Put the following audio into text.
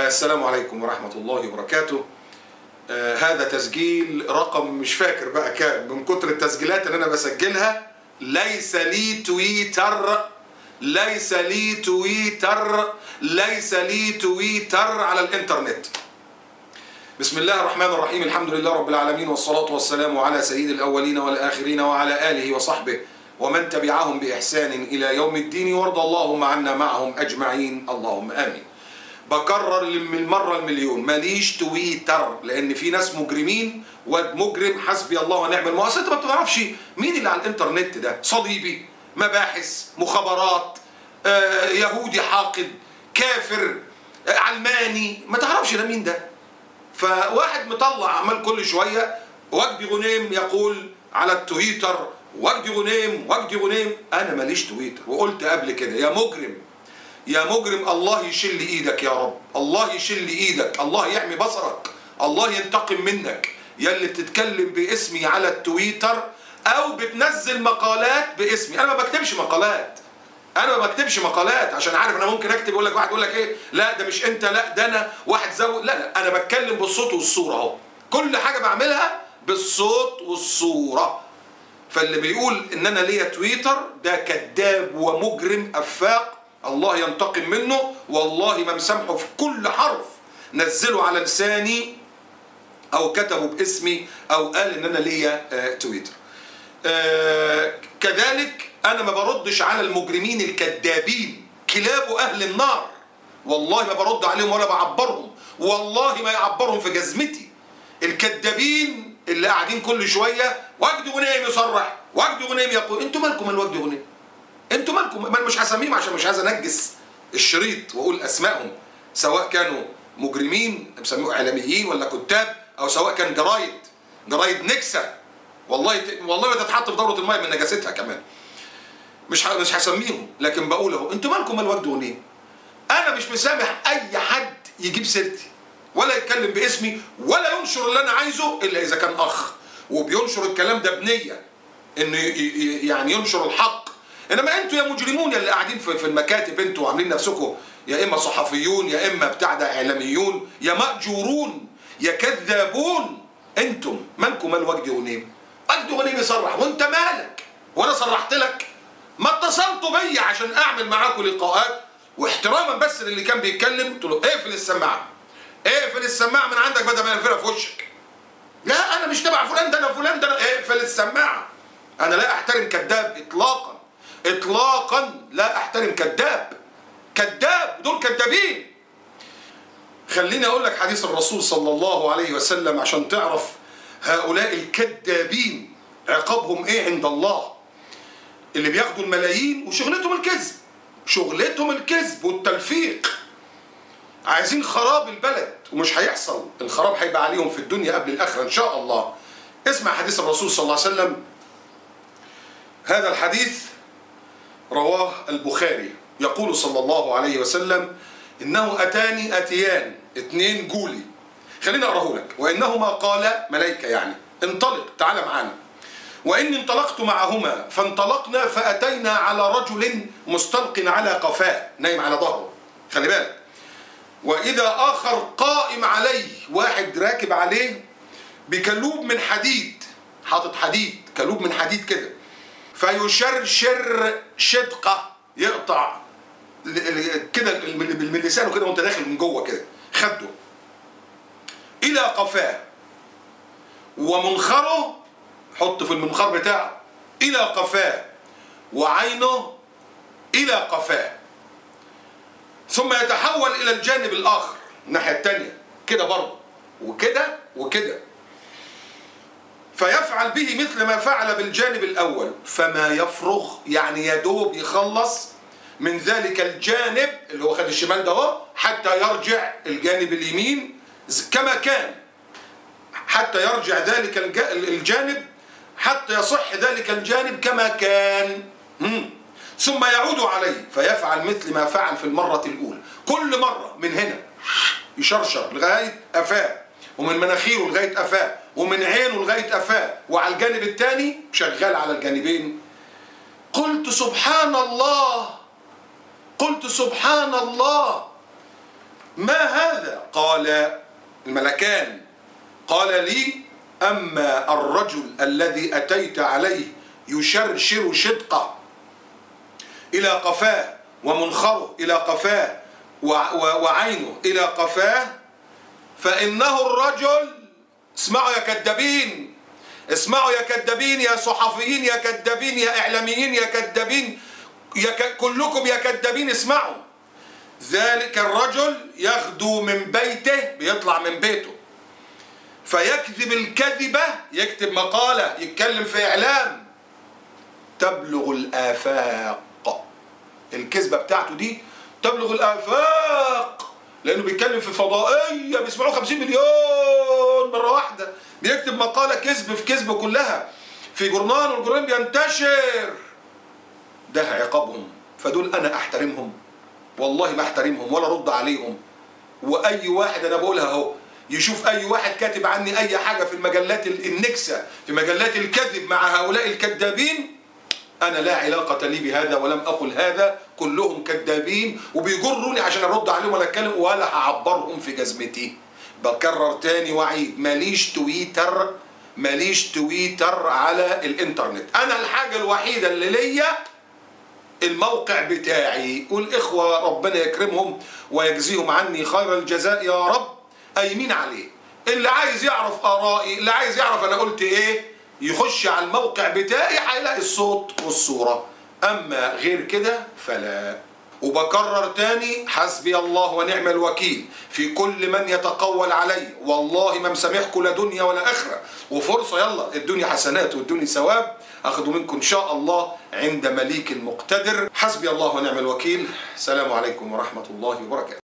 السلام عليكم ورحمة الله وبركاته. هذا تسجيل رقم مش فاكر بقى كام من كتر التسجيلات اللي أنا بسجلها. ليس لي تويتر، ليس لي تويتر، ليس لي تويتر على الإنترنت. بسم الله الرحمن الرحيم، الحمد لله رب العالمين، والصلاة والسلام على سيد الأولين والآخرين وعلى آله وصحبه ومن تبعهم بإحسان إلى يوم الدين، وارض اللهم عنا معهم أجمعين، اللهم آمين. بكرر المرة المليون، ماليش تويتر، لأن في ناس مجرمين، واد مجرم حسبي الله ونعم الوكيل. أصل أنت ما بتعرفش مين اللي على الإنترنت ده، صليبي، مباحث، مخابرات، يهودي حاقد، كافر، علماني، ما تعرفش ده مين ده. فواحد مطلع عمال كل شوية وجدي غنيم يقول على التويتر وجدي غنيم وجدي غنيم. أنا ماليش تويتر، وقلت قبل كده يا مجرم يا مجرم، الله يشل ايدك يا رب، الله يشل ايدك، الله يعمي بصرك، الله ينتقم منك يا اللي بتتكلم باسمي على التويتر او بتنزل مقالات باسمي. انا ما بكتبش مقالات، انا ما بكتبش مقالات عشان عارف انا ممكن اكتب يقول لك واحد يقول لك ايه، لا ده مش انت، لا ده انا واحد زود، لا انا بتكلم بالصوت والصوره اهو، كل حاجه بعملها بالصوت والصوره. فاللي بيقول ان انا ليا تويتر ده كذاب ومجرم افاق، الله ينتقم منه، والله ما مسامحه في كل حرف نزله على لساني او كتبه باسمي او قال ان انا ليا تويتر. كذلك انا ما بردش على المجرمين الكذابين، كلاب اهل النار، والله ما برد عليهم ولا بعبرهم، والله ما يعبرهم في جزمتي. الكذابين اللي قاعدين كل شويه وجدي غنيم يصرح، وجدي غنيم يقول، انتوا مالكم من وجدي غنيم؟ انتوا مالكم؟ ما مش هسميهم عشان مش عايز انجس الشريط واقول اسمائهم، سواء كانوا مجرمين بسميهم اعلاميين ولا كتاب، او سواء كان جرايد نكسه، والله ما تتحط في دوره الماء من نجاستها كمان. مش هسميهم، لكن بقول اهو، انتوا مالكم مال وجدي غنيم؟ انا مش مسامح اي حد يجيب سيرتي ولا يتكلم باسمي ولا ينشر اللي انا عايزه الا اذا كان اخ وبينشر الكلام ده بنيه انه يعني ينشر الحق. انما انتوا يا مجرمون يا اللي قاعدين في المكاتب، انتوا عاملين نفسكم يا اما صحفيون يا اما بتاع ده اعلاميون، يا مأجورون يا كذابون. انتم مالكم مال وجدي غنيم؟ وجدي غنيم يصرح وانت مالك؟ وانا صرحت لك؟ ما اتصلتوا بيا عشان اعمل معاكم لقاءات، واحتراما بس للي كان بيتكلم قلت له اقفل السماعه، اقفل السماعه من عندك بدل ما يقفلها في وشك. لا انا مش تبع فلان ده، انا فلان ده، اقفل السماعه. انا لا احترم كذاب اطلاقا، اطلاقا لا احترم كذاب، دول كذابين. خليني اقول لك حديث الرسول صلى الله عليه وسلم عشان تعرف هؤلاء الكذابين عقابهم ايه عند الله، اللي بياخدوا الملايين وشغلتهم الكذب، شغلتهم الكذب والتلفيق، عايزين خراب البلد، ومش هيحصل، الخراب هيبقى عليهم في الدنيا قبل الاخره ان شاء الله. اسمع حديث الرسول صلى الله عليه وسلم. هذا الحديث رواه البخاري، يقول صلى الله عليه وسلم: إنه أتاني أتيان، اتنين جولي. خليني أقرأه لك. وإنهما قال، ملائكة يعني، انطلق تعال معانا. وإني انطلقت معهما فانطلقنا فأتينا على رجل مستلق على قفاه، نايم على ظهره، خلي بالك. وإذا آخر قائم عليه، واحد راكب عليه بكلوب من حديد، حاطط حديد، كلوب من حديد كده، فيشرشر شدقه، يقطع كده من لسانه كده وانت داخل من جوه كده خده الى قفاه، ومنخره حط في المنخار بتاعه الى قفاه، وعينه الى قفاه، ثم يتحول الى الجانب الاخر الناحيه الثانيه كده برضه، وكده وكده، فيفعل به مثل ما فعل بالجانب الأول، فما يفرغ، يعني يدوب يخلص من ذلك الجانب اللي هو خد الشمال ده اهو، حتى يرجع الجانب اليمين كما كان، حتى يرجع ذلك الجانب، حتى يصح ذلك الجانب كما كان، ثم يعود عليه فيفعل مثل ما فعل في المرة الأولى. كل مرة من هنا يشرشر لغاية أفاه، ومن مناخيره لغاية أفاه، ومن عينه لغاية أفاه، وعلى الجانب الثاني شغال على الجانبين. قلت سبحان الله، قلت سبحان الله، ما هذا؟ قال الملكان قال لي أما الرجل الذي أتيت عليه يشرشر شدقه إلى قفاه ومنخره إلى قفاه وعينه إلى قفاه فإنه الرجل، اسمعوا يا كذابين، اسمعوا يا كذابين، يا صحفيين، يا كذابين، يا إعلاميين، يا كذابين، كلكم يا كذابين اسمعوا. ذلك الرجل يغدو من بيته، بيطلع من بيته فيكذب الكذبة، يكتب مقالة، يتكلم في إعلام تبلغ الآفاق. الكذبة بتاعته دي تبلغ الآفاق، لأنه بيتكلم في فضائية بيسمعوه 50 مليون مرة واحدة، بيكتب مقالة كذب في كذب كلها في جورنال، والجورنال بينتشر. ده عقابهم. فدول أنا أحترمهم؟ والله ما أحترمهم ولا رد عليهم. وأي واحد، أنا بقولها أهو، يشوف أي واحد كاتب عني أي حاجة في المجلات النكسة، في مجلات الكذب مع هؤلاء الكذابين، أنا لا علاقة لي بهذا ولم أقل هذا، كلهم كذابين وبيجروني عشان أرد عليهم ولا أتكلم ولا هعبرهم في جزمتي. بكرر تاني وعيد، ماليش تويتر على الإنترنت. أنا الحاجة الوحيدة اللي ليا الموقع بتاعي، والإخوة ربنا يكرمهم ويجزيهم عني خير الجزاء يا رب قايمين عليه. اللي عايز يعرف آرائي، اللي عايز يعرف أنا قلت إيه، يخش على الموقع بتاعي هيلاقي الصوت والصورة. أما غير كده فلا. وبكرر تاني، حسبي الله ونعم الوكيل في كل من يتقول علي. والله ما مسامحكم لا دنيا ولا آخرة، وفرصة يلا الدنيا حسنات والدنيا ثواب أخذوا منكم إن شاء الله عند مليك المقتدر. حسبي الله ونعم الوكيل. السلام عليكم ورحمة الله وبركاته.